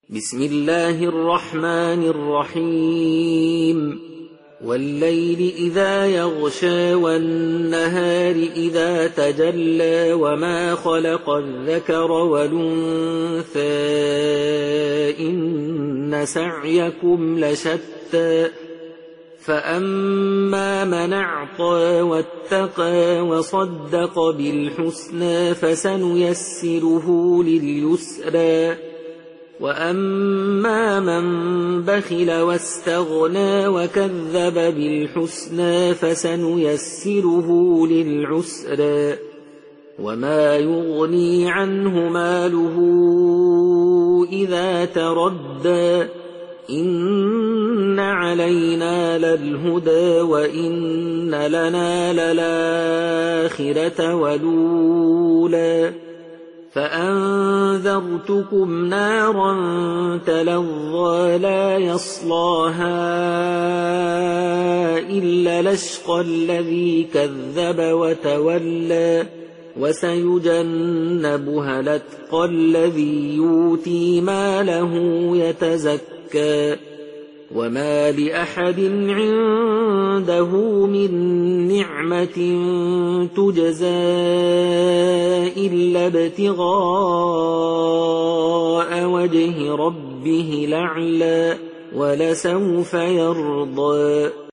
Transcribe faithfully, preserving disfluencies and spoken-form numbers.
بسم الله الرحمن الرحيم والليل إذا يغشى والنهار إذا تجلى وما خلق الذكر والأنثى إن سعيكم لشتى فأما من أعطى واتقى وصدق بالحسنى فسنيسره لليسرى وأما من بخل واستغنى وكذب بالحسنى فسنيسره للعسرى وما يغني عنه ماله إذا تردى إن علينا للهدى وإن لنا للآخرة والأولى فأنذرتكم نارا تلظى لا يصلاها إلا الأشقى الذي كذب وتولى وسيجنبها الأتقى الذي يؤتي ماله يتزكى وما لأحد عنده من نعمة تجزى إلا ابتغاء وجه ربه الأعلى ولسوف يرضى.